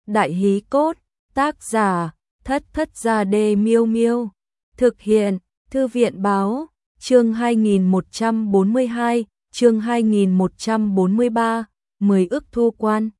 Đại hí cốt, tác giả, Thất Thất Gia Đê Miêu Miêu. Thực hiện, Thư viện báo, chương 2142, chương 2143, 10 ức thu quan.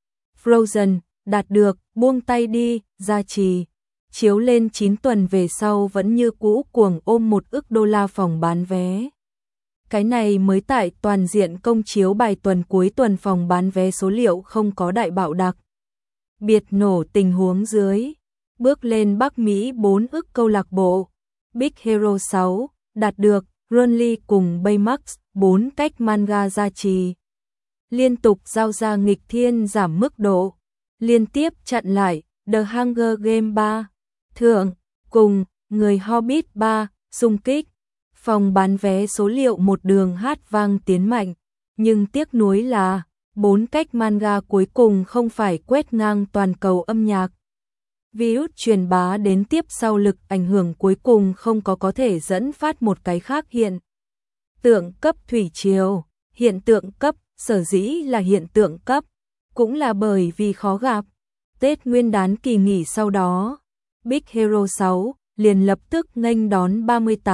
Frozen, đạt được, buông tay đi, gia trì. Chiếu lên 9 tuần về sau vẫn như cũ cuồng ôm 1 ức đô la phòng bán vé. Cái này mới tại toàn diện công chiếu bài tuần cuối tuần phòng bán vé số liệu không có đại bạo đặc biệt nổ tình huống dưới. Bước lên Bắc Mỹ 4 ức câu lạc bộ. Big Hero 6, đạt được, Runly cùng Baymax, 4 cách manga gia trì. Liên tục giao ra nghịch thiên giảm mức độ. Liên tiếp chặn lại, The Hunger Game 3, Thượng, cùng, Người Hobbit 3, xung kích. Phòng bán vé số liệu một đường hát vang tiến mạnh, nhưng tiếc nuối là 4 cách manga cuối cùng không phải quét ngang toàn cầu âm nhạc. Virus truyền bá đến tiếp sau lực ảnh hưởng cuối cùng không có thể dẫn phát một cái khác hiện tượng cấp thủy triều. Hiện tượng cấp, sở dĩ là hiện tượng cấp, cũng là bởi vì khó gặp. Tết Nguyên đán kỳ nghỉ sau đó, Big Hero 6 liền lập tức nghênh đón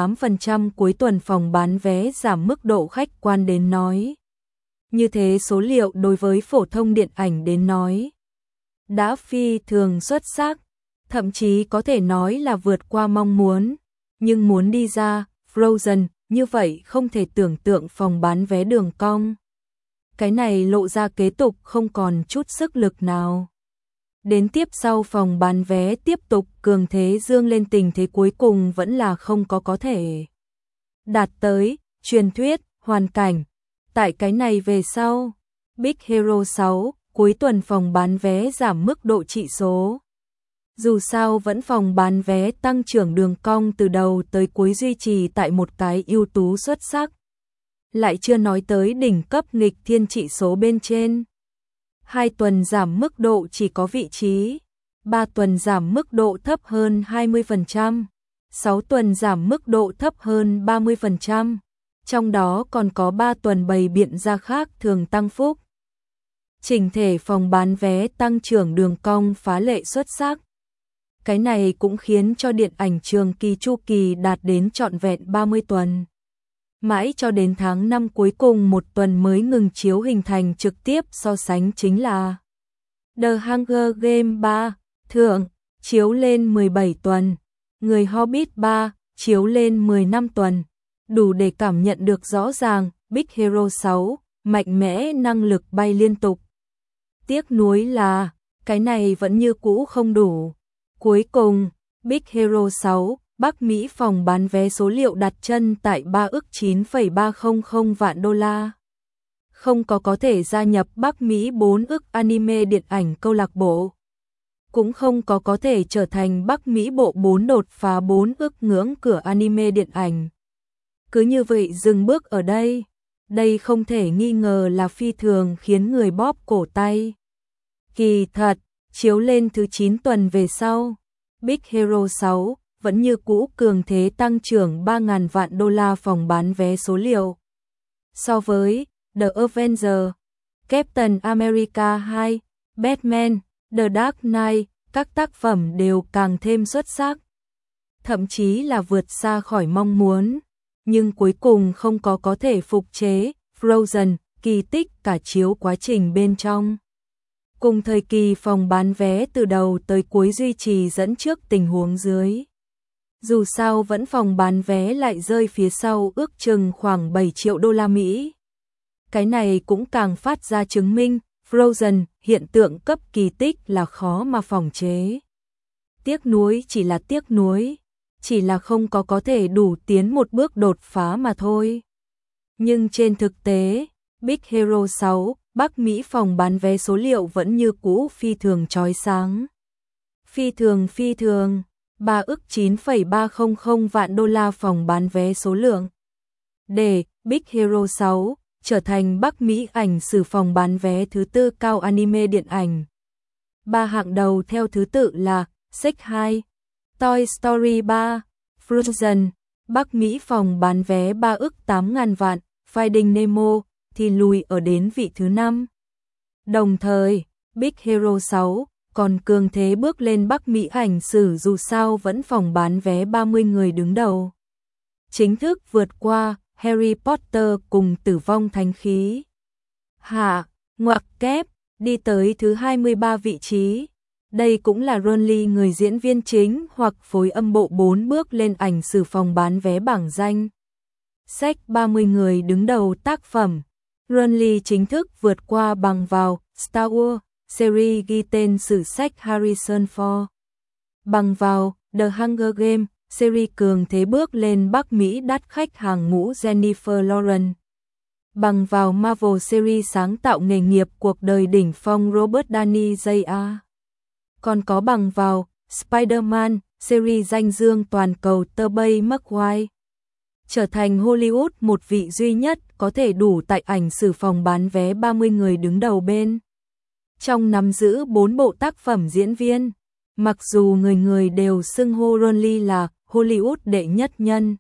38% cuối tuần phòng bán vé giảm mức độ khách quan đến nói. Như thế số liệu đối với phổ thông điện ảnh đến nói đã phi thường xuất sắc, thậm chí có thể nói là vượt qua mong muốn, nhưng muốn đi ra Frozen như vậy không thể tưởng tượng phòng bán vé đường cong. Cái này lộ ra kế tục không còn chút sức lực nào. Đến tiếp sau phòng bán vé tiếp tục cường thế dương lên, tình thế cuối cùng vẫn là không có thể đạt tới truyền thuyết hoàn cảnh. Tại cái này về sau, Big Hero 6 cuối tuần phòng bán vé giảm mức độ trị số. Dù sao vẫn phòng bán vé tăng trưởng đường cong từ đầu tới cuối duy trì tại một cái ưu tú xuất sắc. Lại chưa nói tới đỉnh cấp nghịch thiên trị số bên trên. 2 tuần giảm mức độ chỉ có vị trí, 3 tuần giảm mức độ thấp hơn 20%, 6 tuần giảm mức độ thấp hơn 30%, trong đó còn có 3 tuần bày biện ra khác thường tăng phúc. Chỉnh thể phòng bán vé tăng trưởng đường cong phá lệ xuất sắc. Cái này cũng khiến cho điện ảnh trường kỳ chu kỳ đạt đến trọn vẹn 30 tuần. Mãi cho đến tháng 5 cuối cùng một tuần mới ngừng chiếu, hình thành trực tiếp so sánh chính là The Hunger Game 3, Thượng, chiếu lên 17 tuần, Người Hobbit 3, chiếu lên 15 tuần, đủ để cảm nhận được rõ ràng Big Hero 6, mạnh mẽ năng lực bay liên tục. Tiếc nuối là, cái này vẫn như cũ không đủ. Cuối cùng, Big Hero 6, Bắc Mỹ phòng bán vé số liệu đặt chân tại 3 ức 9,300 vạn đô la. Không có thể gia nhập Bắc Mỹ 4 ức anime điện ảnh câu lạc bộ. Cũng không có thể trở thành Bắc Mỹ bộ 4 đột phá 4 ức ngưỡng cửa anime điện ảnh. Cứ như vậy dừng bước ở đây. Đây không thể nghi ngờ là phi thường khiến người bóp cổ tay. Kỳ thật, chiếu lên thứ 9 tuần về sau, Big Hero 6 vẫn như cũ cường thế tăng trưởng 3.000 vạn đô la phòng bán vé số liệu. So với The Avengers, Captain America 2, Batman, The Dark Knight, các tác phẩm đều càng thêm xuất sắc. Thậm chí là vượt xa khỏi mong muốn, nhưng cuối cùng không có thể phục chế Frozen, kỳ tích cả chiếu quá trình bên trong. Cùng thời kỳ phòng bán vé từ đầu tới cuối duy trì dẫn trước tình huống dưới. Dù sao vẫn phòng bán vé lại rơi phía sau ước chừng khoảng 7 triệu đô la Mỹ. Cái này cũng càng phát ra chứng minh Frozen hiện tượng cấp kỳ tích là khó mà phòng chế. Tiếc nuối chỉ là tiếc nuối, chỉ là không có thể đủ tiến một bước đột phá mà thôi. Nhưng trên thực tế, Big Hero 6, Bắc Mỹ phòng bán vé số liệu vẫn như cũ phi thường chói sáng. Phi thường, 3 ức 9,300 vạn đô la phòng bán vé số lượng. Để Big Hero 6 trở thành Bắc Mỹ ảnh sử phòng bán vé thứ 4 cao anime điện ảnh. 3 hạng đầu theo thứ tự là Shrek 2, Toy Story 3, Frozen. Bắc Mỹ phòng bán vé 3 ức 8.000 vạn, Finding Nemo thì lùi ở đến vị thứ 5. Đồng thời, Big Hero 6 còn cường thế bước lên Bắc Mỹ ảnh sử dù sao vẫn phòng bán vé 30 người đứng đầu. Chính thức vượt qua Harry Potter cùng Tử vong thánh khí. Hạ, ngoặc kép, đi tới thứ 23 vị trí. Đây cũng là Ronly người diễn viên chính hoặc phối âm bộ 4 bước lên ảnh sử phòng bán vé bảng danh sách 30 người đứng đầu tác phẩm. Ronly chính thức vượt qua bằng vào Star Wars series ghi tên sử sách Harrison Ford. Bằng vào The Hunger Games series cường thế bước lên Bắc Mỹ đắt khách hàng ngũ Jennifer Lawrence. Bằng vào Marvel series sáng tạo nghề nghiệp cuộc đời đỉnh phong Robert Downey Jr. Còn có bằng vào Spider-Man series danh dương toàn cầu Tobey Maguire. Trở thành Hollywood một vị duy nhất có thể đủ tại ảnh sử phòng bán vé 30 người đứng đầu bên. Trong nắm giữ 4 bộ tác phẩm diễn viên, mặc dù người người đều xưng hô Ronly là Hollywood đệ nhất nhân.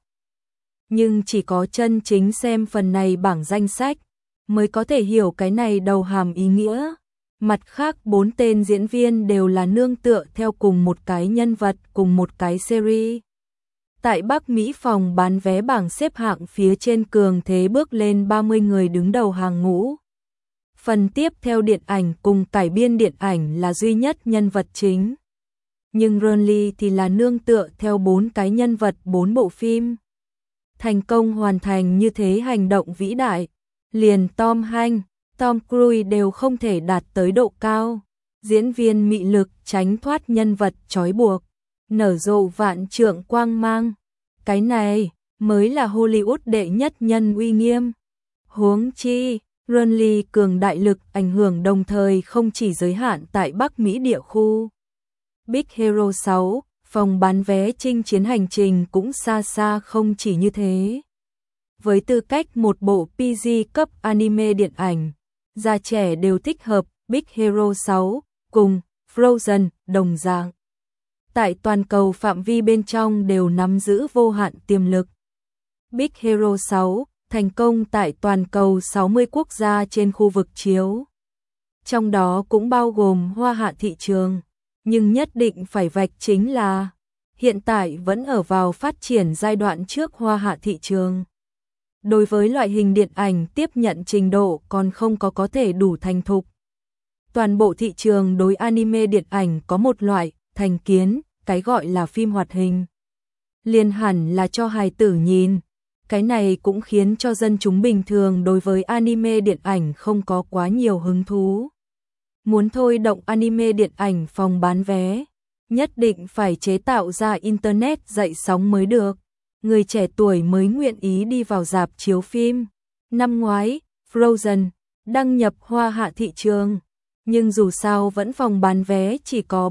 Nhưng chỉ có chân chính xem phần này bảng danh sách mới có thể hiểu cái này đầu hàm ý nghĩa. Mặt khác 4 tên diễn viên đều là nương tựa theo cùng một cái nhân vật cùng một cái series. Tại Bắc Mỹ phòng bán vé bảng xếp hạng phía trên cường thế bước lên 30 người đứng đầu hàng ngũ. Phần tiếp theo điện ảnh cùng cải biên điện ảnh là duy nhất nhân vật chính. Nhưng Ronly thì là nương tựa theo 4 cái nhân vật 4 bộ phim. Thành công hoàn thành như thế hành động vĩ đại, liền Tom Hanks, Tom Cruise đều không thể đạt tới độ cao. Diễn viên mị lực tránh thoát nhân vật trói buộc, nở rộ vạn trượng quang mang. Cái này mới là Hollywood đệ nhất nhân uy nghiêm. Huống chi, Ronly cường đại lực ảnh hưởng đồng thời không chỉ giới hạn tại Bắc Mỹ địa khu. Big Hero 6, phòng bán vé chinh chiến hành trình cũng xa xa không chỉ như thế. Với tư cách một bộ PG cấp anime điện ảnh, già trẻ đều thích hợp. Big Hero 6 cùng Frozen đồng dạng. Tại toàn cầu phạm vi bên trong đều nắm giữ vô hạn tiềm lực. Big Hero 6 thành công tại toàn cầu 60 quốc gia trên khu vực chiếu. Trong đó cũng bao gồm Hoa Hạ thị trường, nhưng nhất định phải vạch chính là hiện tại vẫn ở vào phát triển giai đoạn trước Hoa Hạ thị trường. Đối với loại hình điện ảnh tiếp nhận trình độ còn không có thể đủ thành thục. Toàn bộ thị trường đối anime điện ảnh có một loại thành kiến, cái gọi là phim hoạt hình. Liền hẳn là cho hài tử nhìn. Cái này cũng khiến cho dân chúng bình thường đối với anime điện ảnh không có quá nhiều hứng thú. Muốn thôi động anime điện ảnh phòng bán vé, nhất định phải chế tạo ra internet dậy sóng mới được. Người trẻ tuổi mới nguyện ý đi vào rạp chiếu phim. Năm ngoái, Frozen đăng nhập Hoa Hạ thị trường, nhưng dù sao vẫn phòng bán vé chỉ có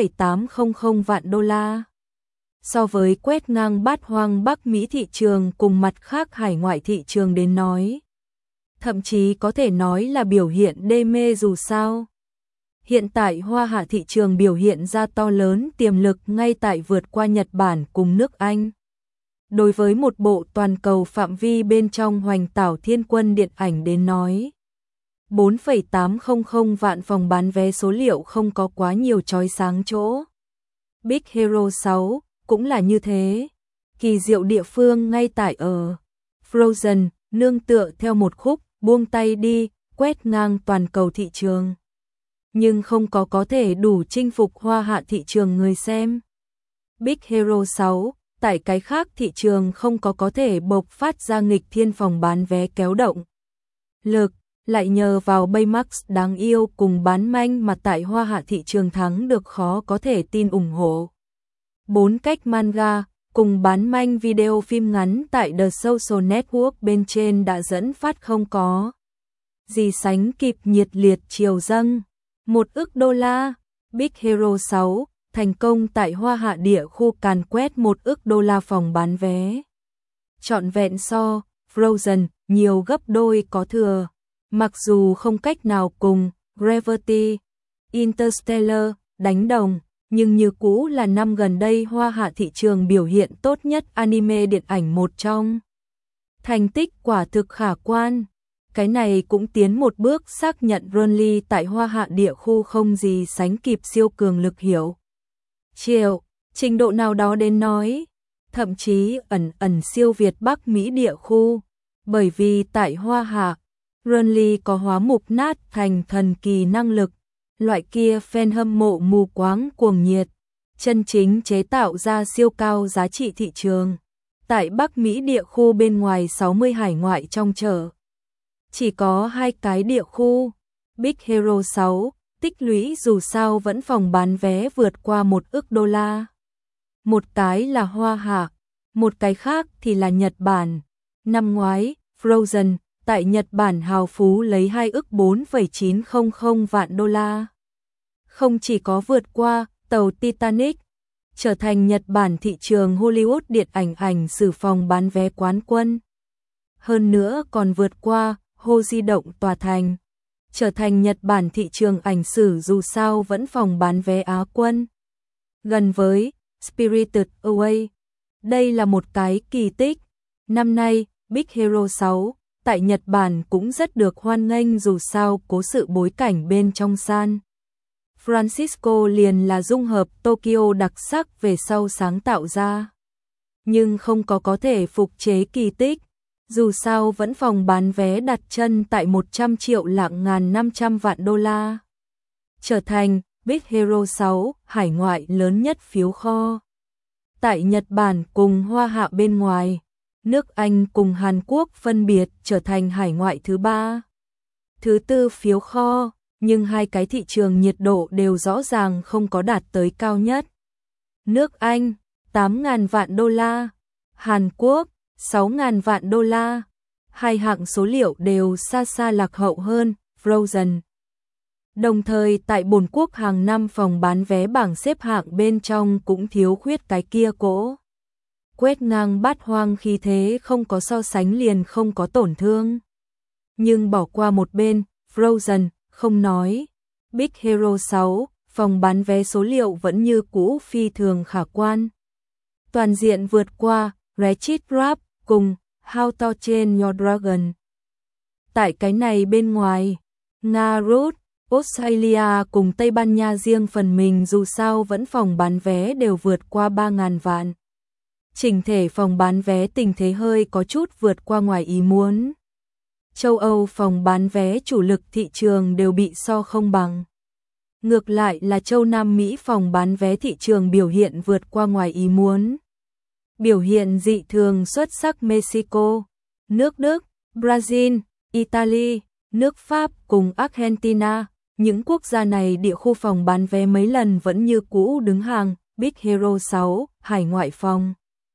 4,800 vạn đô la. So với quét ngang bát hoang Bắc Mỹ thị trường cùng mặt khác hải ngoại thị trường đến nói, thậm chí có thể nói là biểu hiện đê mê dù sao. Hiện tại Hoa Hạ thị trường biểu hiện ra to lớn tiềm lực ngay tại vượt qua Nhật Bản cùng nước Anh. Đối với một bộ toàn cầu phạm vi bên trong Hoành Tảo Thiên Quân điện ảnh đến nói, 4,800 vạn phòng bán vé số liệu không có quá nhiều chói sáng chỗ. Big Hero 6 cũng là như thế. Kỳ diệu địa phương ngay tại ở Frozen nương tựa theo một khúc buông tay đi, quét ngang toàn cầu thị trường. Nhưng không có thể đủ chinh phục Hoa Hạ thị trường người xem. Big Hero 6 tại cái khác thị trường không có thể bộc phát ra nghịch thiên phòng bán vé kéo động lực, lại nhờ vào Baymax đáng yêu cùng bán manh mà tại Hoa Hạ thị trường thắng được khó có thể tin ủng hộ. 4 cách manga cùng bán manh video phim ngắn tại The Social Network bên trên đã dẫn phát không có gì sánh kịp nhiệt liệt triều dâng. 1 ức đô la, Big Hero 6 thành công tại Hoa Hạ địa khu càn quét 1 ức đô la phòng bán vé. Trọn vẹn so Frozen nhiều gấp đôi có thừa. Mặc dù không cách nào cùng Gravity, Interstellar đánh đồng, nhưng như cũ là năm gần đây Hoa Hạ thị trường biểu hiện tốt nhất anime điện ảnh một trong. Thành tích quả thực khả quan. Cái này cũng tiến một bước xác nhận Burnley tại Hoa Hạ địa khu không gì sánh kịp siêu cường lực hiểu. Chiều, trình độ nào đó đến nói, thậm chí ẩn siêu Việt Bắc Mỹ địa khu, bởi vì tại Hoa Hạ, Burnley có hóa mục nát thành thần kỳ năng lực, loại kia fan hâm mộ mù quáng cuồng nhiệt, chân chính chế tạo ra siêu cao giá trị thị trường. Tại Bắc Mỹ địa khu bên ngoài 60 hải ngoại trong chợ, chỉ có 2 cái địa khu, Big Hero 6, tích lũy dù sao vẫn phòng bán vé vượt qua 1 ức đô la. Một cái là Hoa Hạ, một cái khác thì là Nhật Bản. Năm ngoái, Frozen tại Nhật Bản hào phú lấy 2 ức 4,900 vạn đô la. Không chỉ có vượt qua tàu Titanic, trở thành Nhật Bản thị trường Hollywood điện ảnh sử phòng bán vé quán quân. Hơn nữa còn vượt qua Hồ Di Động tòa thành, trở thành Nhật Bản thị trường ảnh sử dù sao vẫn phòng bán vé Á quân. Gần với Spirited Away, đây là một cái kỳ tích. Năm nay, Big Hero 6 tại Nhật Bản cũng rất được hoan nghênh dù sao cố sự bối cảnh bên trong San Francisco liền là dung hợp Tokyo đặc sắc về sau sáng tạo ra. Nhưng không có thể phục chế kỳ tích, dù sao vẫn phòng bán vé đặt chân tại 100 triệu lạng ngàn 500 vạn đô la. Trở thành Big Hero 6 hải ngoại lớn nhất phiếu kho. Tại Nhật Bản cùng Hoa Hạ bên ngoài, nước Anh cùng Hàn Quốc phân biệt trở thành hải ngoại thứ 3, thứ 4 phiếu kho, nhưng hai cái thị trường nhiệt độ đều rõ ràng không có đạt tới cao nhất. Nước Anh 8.000 vạn đô la, Hàn Quốc 6.000 vạn đô la, hai hạng số liệu đều xa xa lạc hậu hơn Frozen. Đồng thời tại Bồn Quốc hàng năm phòng bán vé bảng xếp hạng bên trong cũng thiếu khuyết cái kia cỗ quét ngang bát hoang khí thế không có so sánh liền không có tổn thương. Nhưng bỏ qua một bên, Frozen không nói, Big Hero 6 phòng bán vé số liệu vẫn như cũ phi thường khả quan. Toàn diện vượt qua Wretched Rap cùng How to Train Your Dragon. Tại cái này bên ngoài, Nga, Rút, Australia cùng Tây Ban Nha riêng phần mình dù sao vẫn phòng bán vé đều vượt qua 3.000 vạn. Chỉnh thể phòng bán vé tình thế hơi có chút vượt qua ngoài ý muốn. Châu Âu phòng bán vé chủ lực thị trường đều bị so không bằng. Ngược lại là châu Nam Mỹ phòng bán vé thị trường biểu hiện vượt qua ngoài ý muốn. Biểu hiện dị thường xuất sắc Mexico, nước Đức, Brazil, Italy, nước Pháp cùng Argentina. Những quốc gia này địa khu phòng bán vé mấy lần vẫn như cũ đứng hàng Big Hero 6, hải ngoại phòng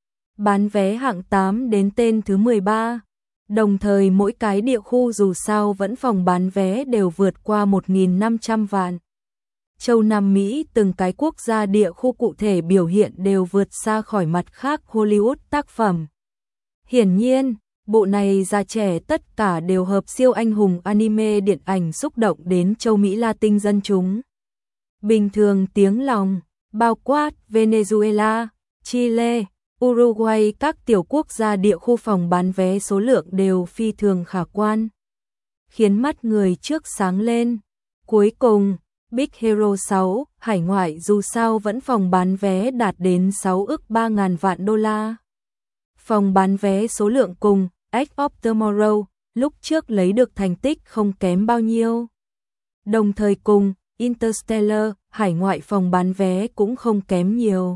bán vé hạng 8 đến tên thứ 13. Đồng thời mỗi cái địa khu dù sao vẫn phòng bán vé đều vượt qua 1.500 vạn. Châu Nam Mỹ từng cái quốc gia địa khu cụ thể biểu hiện đều vượt xa khỏi mặt khác Hollywood tác phẩm. Hiển nhiên, bộ này già trẻ tất cả đều hợp siêu anh hùng anime điện ảnh xúc động đến châu Mỹ Latin dân chúng. Bình thường tiếng lòng, bao quát Venezuela, Chile, Uruguay các tiểu quốc gia địa khu phòng bán vé số lượng đều phi thường khả quan, khiến mắt người trước sáng lên. Cuối cùng, Big Hero 6 hải ngoại dù sao vẫn phòng bán vé đạt đến 6 ức 3.000 vạn đô la. Phòng bán vé số lượng cùng Edge of Tomorrow lúc trước lấy được thành tích không kém bao nhiêu. Đồng thời cùng Interstellar hải ngoại phòng bán vé cũng không kém nhiều.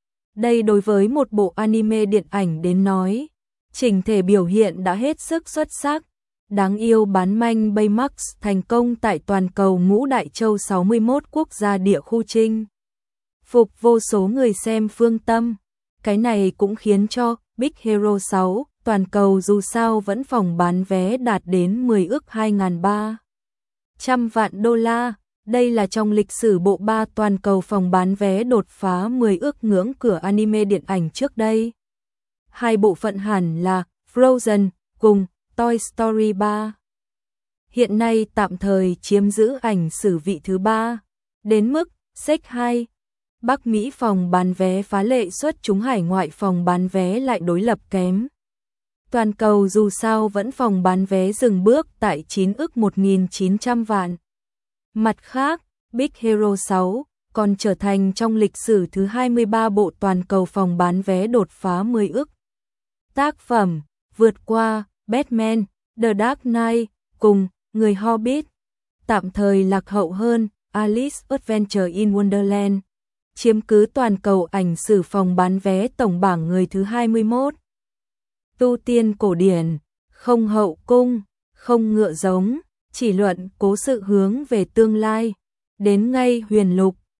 Đây đối với một bộ anime điện ảnh đến nói, chỉnh thể biểu hiện đã hết sức xuất sắc. Đáng yêu bán manh Baymax thành công tại toàn cầu ngũ đại châu 61 quốc gia địa khu chinh phục vô số người xem phương tâm. Cái này cũng khiến cho Big Hero 6 toàn cầu dù sao vẫn phòng bán vé đạt đến 10 ức 2.300 vạn đô la. Đây là trong lịch sử bộ 3 toàn cầu phòng bán vé đột phá 10 ức ngưỡng cửa anime điện ảnh trước đây. Hai bộ phận hẳn là Frozen cùng Toy Story 3. Hiện nay tạm thời chiếm giữ ảnh sử vị thứ 3. Đến mức Shrek 2, Bắc Mỹ phòng bán vé phá lệ xuất chúng hải ngoại phòng bán vé lại đối lập kém. Toàn cầu dù sao vẫn phòng bán vé dừng bước tại 9 ức 1.900 vạn. Mặt khác, Big Hero 6 còn trở thành trong lịch sử thứ 23 bộ toàn cầu phòng bán vé đột phá 10 ức. Tác phẩm vượt qua Batman, The Dark Knight cùng Người Hobbit, tạm thời lạc hậu hơn Alice Adventure in Wonderland, chiếm cứ toàn cầu ảnh sử phòng bán vé tổng bảng người thứ 21. Tu tiên cổ điển, không hậu cung, không ngựa giống, chỉ luận cố sự hướng về tương lai. Đến ngay huyền lục,